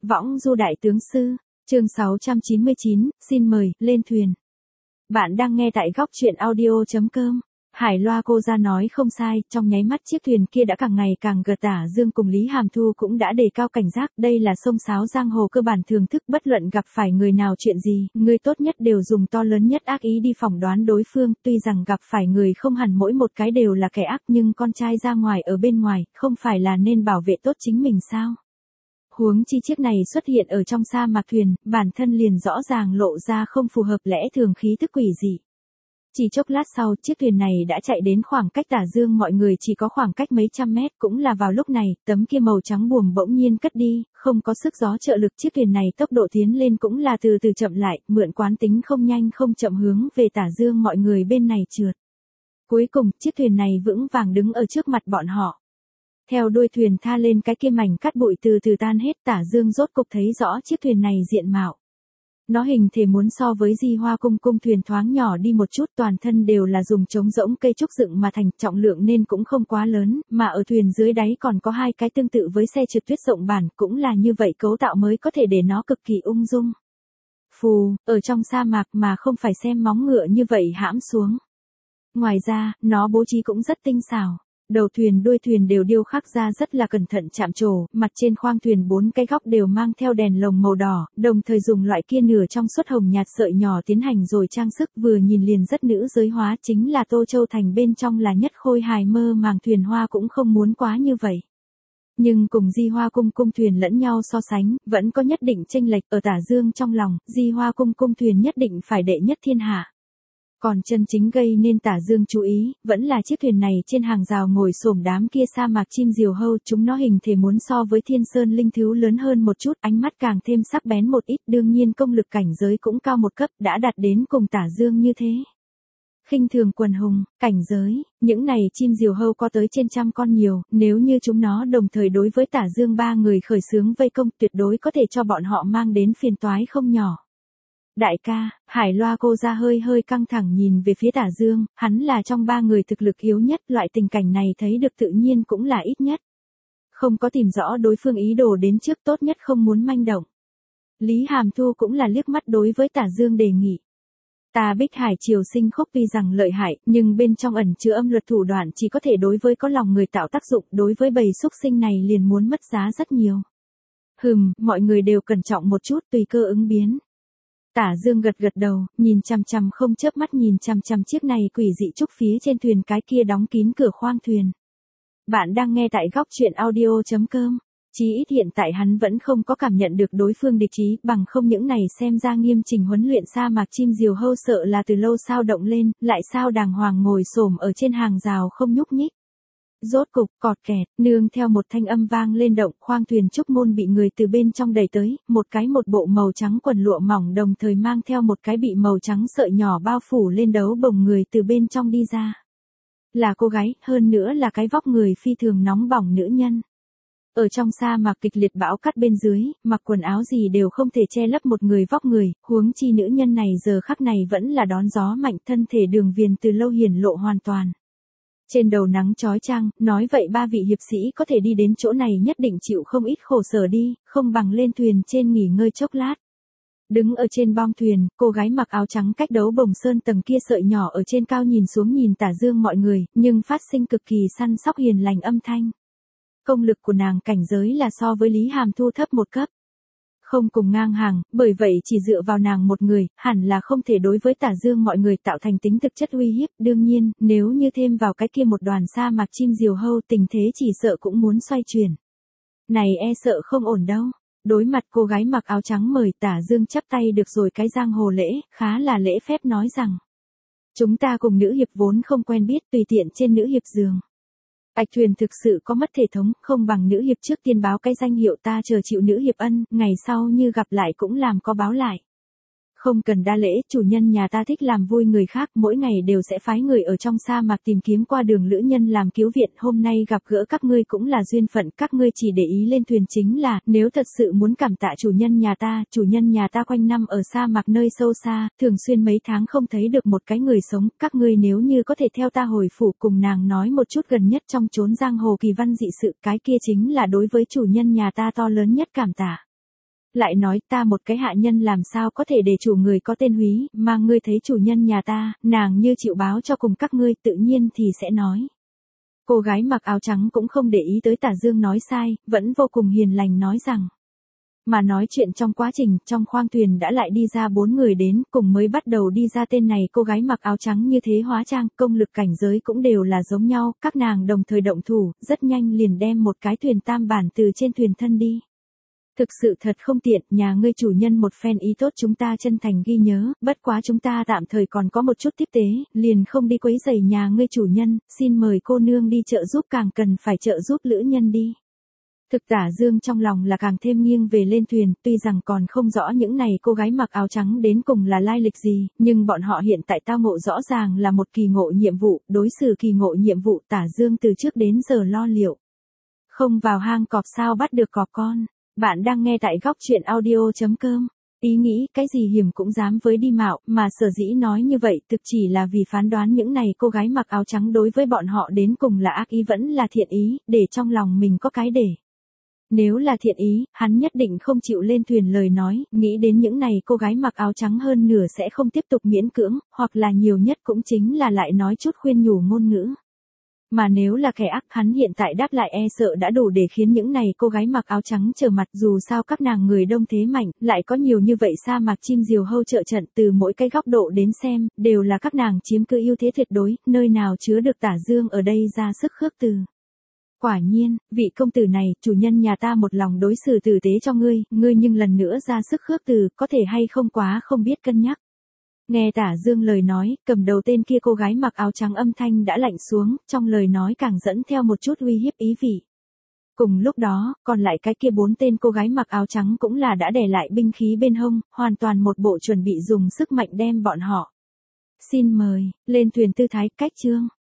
Võng du đại tướng sư, chương 699, xin mời, lên thuyền. Bạn đang nghe tại góc truyện audio.com. Hải Loa cô ra nói không sai, trong nháy mắt chiếc thuyền kia đã càng ngày càng gần. Tả Dương cùng Lý Hàm Thu cũng đã đề cao cảnh giác, đây là sông sáo giang hồ cơ bản thưởng thức, bất luận gặp phải người nào chuyện gì, người tốt nhất đều dùng to lớn nhất ác ý đi phỏng đoán đối phương, tuy rằng gặp phải người không hẳn mỗi một cái đều là kẻ ác, nhưng con trai ra ngoài ở bên ngoài, không phải là nên bảo vệ tốt chính mình sao? Huống chi chiếc này xuất hiện ở trong sa mạc thuyền, bản thân liền rõ ràng lộ ra không phù hợp lẽ thường, khí tức quỷ dị. Chỉ chốc lát sau, chiếc thuyền này đã chạy đến khoảng cách Tả Dương mọi người chỉ có khoảng cách mấy trăm mét, cũng là vào lúc này, tấm kia màu trắng buồm bỗng nhiên cất đi, không có sức gió trợ lực, chiếc thuyền này tốc độ tiến lên cũng là từ từ chậm lại, mượn quán tính không nhanh không chậm hướng về Tả Dương mọi người bên này trượt. Cuối cùng, chiếc thuyền này vững vàng đứng ở trước mặt bọn họ. Theo đuôi thuyền tha lên cái kia mảnh cát bụi từ từ tan hết, Tả Dương rốt cục thấy rõ chiếc thuyền này diện mạo. Nó hình thể muốn so với Di Hoa cung thuyền thoáng nhỏ đi một chút, toàn thân đều là dùng trống rỗng cây trúc dựng mà thành, trọng lượng nên cũng không quá lớn, mà ở thuyền dưới đáy còn có hai cái tương tự với xe trượt tuyết rộng bản, cũng là như vậy cấu tạo mới có thể để nó cực kỳ ung dung. Phù, ở trong sa mạc mà không phải xem móng ngựa như vậy hãm xuống. Ngoài ra, nó bố trí cũng rất tinh xảo. Đầu thuyền đuôi thuyền đều điêu khắc ra rất là cẩn thận chạm trổ, mặt trên khoang thuyền bốn cái góc đều mang theo đèn lồng màu đỏ, đồng thời dùng loại kia nửa trong suốt hồng nhạt sợi nhỏ tiến hành rồi trang sức, vừa nhìn liền rất nữ giới hóa, chính là Tô Châu Thành bên trong là nhất khôi hài mơ màng thuyền hoa cũng không muốn quá như vậy. Nhưng cùng Di Hoa cung thuyền lẫn nhau so sánh, vẫn có nhất định chênh lệch, ở Tả Dương trong lòng, Di Hoa cung thuyền nhất định phải đệ nhất thiên hạ. Còn chân chính gây nên Tả Dương chú ý, vẫn là chiếc thuyền này trên hàng rào ngồi xổm đám kia sa mạc chim diều hâu, chúng nó hình thể muốn so với Thiên Sơn linh thú lớn hơn một chút, ánh mắt càng thêm sắc bén một ít, đương nhiên công lực cảnh giới cũng cao một cấp, đã đạt đến cùng Tả Dương như thế. Khinh thường quần hùng, cảnh giới, những này chim diều hâu có tới trên trăm con nhiều, nếu như chúng nó đồng thời đối với Tả Dương ba người khởi xướng vây công, tuyệt đối có thể cho bọn họ mang đến phiền toái không nhỏ. Đại ca, Hải Loa cô ra hơi căng thẳng nhìn về phía Tả Dương, hắn là trong ba người thực lực yếu nhất, loại tình cảnh này thấy được tự nhiên cũng là ít nhất. Không có tìm rõ đối phương ý đồ đến trước, tốt nhất không muốn manh động. Lý Hàm Thu cũng là liếc mắt đối với Tả Dương đề nghị. Ta Bích Hải Triều Sinh Khúc tuy rằng lợi hại, nhưng bên trong ẩn chứa âm luật thủ đoạn chỉ có thể đối với có lòng người tạo tác dụng, đối với bầy xúc sinh này liền muốn mất giá rất nhiều. Mọi người đều cẩn trọng một chút, tùy cơ ứng biến. Tả Dương gật đầu, nhìn chằm chằm không chớp mắt nhìn chằm chằm chiếc này quỷ dị trúc phía trên thuyền, cái kia đóng kín cửa khoang thuyền. Bạn đang nghe tại góc truyện audio.com. Chí ít hiện tại hắn vẫn không có cảm nhận được đối phương địch ý, bằng không những này xem ra nghiêm trình huấn luyện sa mạc chim diều hâu sợ là từ lâu sao động lên, lại sao đàng hoàng ngồi xổm ở trên hàng rào không nhúc nhích. Rốt cục, cọt kẹt, nương theo một thanh âm vang lên động, khoang thuyền trúc môn bị người từ bên trong đẩy tới, một bộ màu trắng quần lụa mỏng đồng thời mang theo một cái bị màu trắng sợi nhỏ bao phủ lên đấu bồng người từ bên trong đi ra. Là cô gái, hơn nữa là cái vóc người phi thường nóng bỏng nữ nhân. Ở trong sa mạc kịch liệt bão cát bên dưới, mặc quần áo gì đều không thể che lấp một người vóc người, huống chi nữ nhân này giờ khắc này vẫn là đón gió mạnh, thân thể đường viền từ lâu hiển lộ hoàn toàn. Trên đầu nắng chói chang, nói vậy ba vị hiệp sĩ có thể đi đến chỗ này nhất định chịu không ít khổ sở đi, không bằng lên thuyền trên nghỉ ngơi chốc lát. Đứng ở trên bong thuyền, cô gái mặc áo trắng cách đấu bồng sơn tầng kia sợi nhỏ ở trên cao nhìn xuống nhìn Tả Dương mọi người, nhưng phát sinh cực kỳ săn sóc hiền lành âm thanh. Công lực của nàng cảnh giới là so với Lý Hàm Thu thấp một cấp. Không cùng ngang hàng, bởi vậy chỉ dựa vào nàng một người, hẳn là không thể đối với Tả Dương mọi người tạo thành tính thực chất uy hiếp, đương nhiên, nếu như thêm vào cái kia một đoàn sa mạc chim diều hâu, tình thế chỉ sợ cũng muốn xoay chuyển. Này e sợ không ổn đâu. Đối mặt cô gái mặc áo trắng mời, Tả Dương chắp tay được rồi cái giang hồ lễ, khá là lễ phép nói rằng. Chúng ta cùng nữ hiệp vốn không quen biết, tùy tiện trên nữ hiệp giường. Bạch thuyền thực sự có mất thể thống, không bằng nữ hiệp trước tiên báo cái danh hiệu, ta chờ chịu nữ hiệp ân, ngày sau như gặp lại cũng làm có báo lại. Không cần đa lễ, chủ nhân nhà ta thích làm vui người khác, mỗi ngày đều sẽ phái người ở trong sa mạc tìm kiếm qua đường lữ nhân làm cứu viện, hôm nay gặp gỡ các ngươi cũng là duyên phận, các ngươi chỉ để ý lên thuyền chính là, nếu thật sự muốn cảm tạ chủ nhân nhà ta quanh năm ở sa mạc nơi sâu xa, thường xuyên mấy tháng không thấy được một cái người sống, các ngươi nếu như có thể theo ta hồi phủ cùng nàng nói một chút gần nhất trong chốn giang hồ kỳ văn dị sự, cái kia chính là đối với chủ nhân nhà ta to lớn nhất cảm tạ. Lại nói ta một cái hạ nhân làm sao có thể để chủ người có tên Húy, mà ngươi thấy chủ nhân nhà ta, nàng như chịu báo cho cùng các ngươi tự nhiên thì sẽ nói. Cô gái mặc áo trắng cũng không để ý tới Tả Dương nói sai, vẫn vô cùng hiền lành nói rằng. Mà nói chuyện trong quá trình, trong khoang thuyền đã lại đi ra 4 người đến, cùng mới bắt đầu đi ra tên này cô gái mặc áo trắng như thế hóa trang, công lực cảnh giới cũng đều là giống nhau, các nàng đồng thời động thủ, rất nhanh liền đem một cái thuyền tam bản từ trên thuyền thân đi. Thực sự thật không tiện, nhà ngươi chủ nhân một phen ý tốt chúng ta chân thành ghi nhớ, bất quá chúng ta tạm thời còn có một chút tiếp tế, liền không đi quấy rầy nhà ngươi chủ nhân, xin mời cô nương đi trợ giúp càng cần phải trợ giúp lữ nhân đi. Thực Tả Dương trong lòng là càng thêm nghiêng về lên thuyền, tuy rằng còn không rõ những này cô gái mặc áo trắng đến cùng là lai lịch gì, nhưng bọn họ hiện tại tao ngộ rõ ràng là một kỳ ngộ nhiệm vụ, đối xử kỳ ngộ nhiệm vụ Tả Dương từ trước đến giờ lo liệu. Không vào hang cọp sao bắt được cọp con. Bạn đang nghe tại góc chuyện audio.com. Ý nghĩ cái gì hiểm cũng dám với đi mạo, mà sở dĩ nói như vậy thực chỉ là vì phán đoán những này cô gái mặc áo trắng đối với bọn họ đến cùng là ác ý vẫn là thiện ý, để trong lòng mình có cái để. Nếu là thiện ý, hắn nhất định không chịu lên thuyền lời nói, nghĩ đến những này cô gái mặc áo trắng hơn nửa sẽ không tiếp tục miễn cưỡng, hoặc là nhiều nhất cũng chính là lại nói chút khuyên nhủ ngôn ngữ. Mà nếu là kẻ ác hắn hiện tại đáp lại e sợ đã đủ để khiến những này cô gái mặc áo trắng trở mặt dù sao các nàng người đông thế mạnh, lại có nhiều như vậy sa mạc chim diều hâu trợ trận từ mỗi cái góc độ đến xem, đều là các nàng chiếm cứ ưu thế tuyệt đối, nơi nào chứa được Tả Dương ở đây ra sức khước từ. Quả nhiên, vị công tử này, chủ nhân nhà ta một lòng đối xử tử tế cho ngươi, ngươi nhưng lần nữa ra sức khước từ, có thể hay không quá không biết cân nhắc. Nghe Tả Dương lời nói, cầm đầu tên kia cô gái mặc áo trắng âm thanh đã lạnh xuống, trong lời nói càng dẫn theo một chút uy hiếp ý vị. Cùng lúc đó, còn lại cái kia 4 tên cô gái mặc áo trắng cũng là đã để lại binh khí bên hông, hoàn toàn một bộ chuẩn bị dùng sức mạnh đem bọn họ. Xin mời, lên thuyền tư thái, cách chương.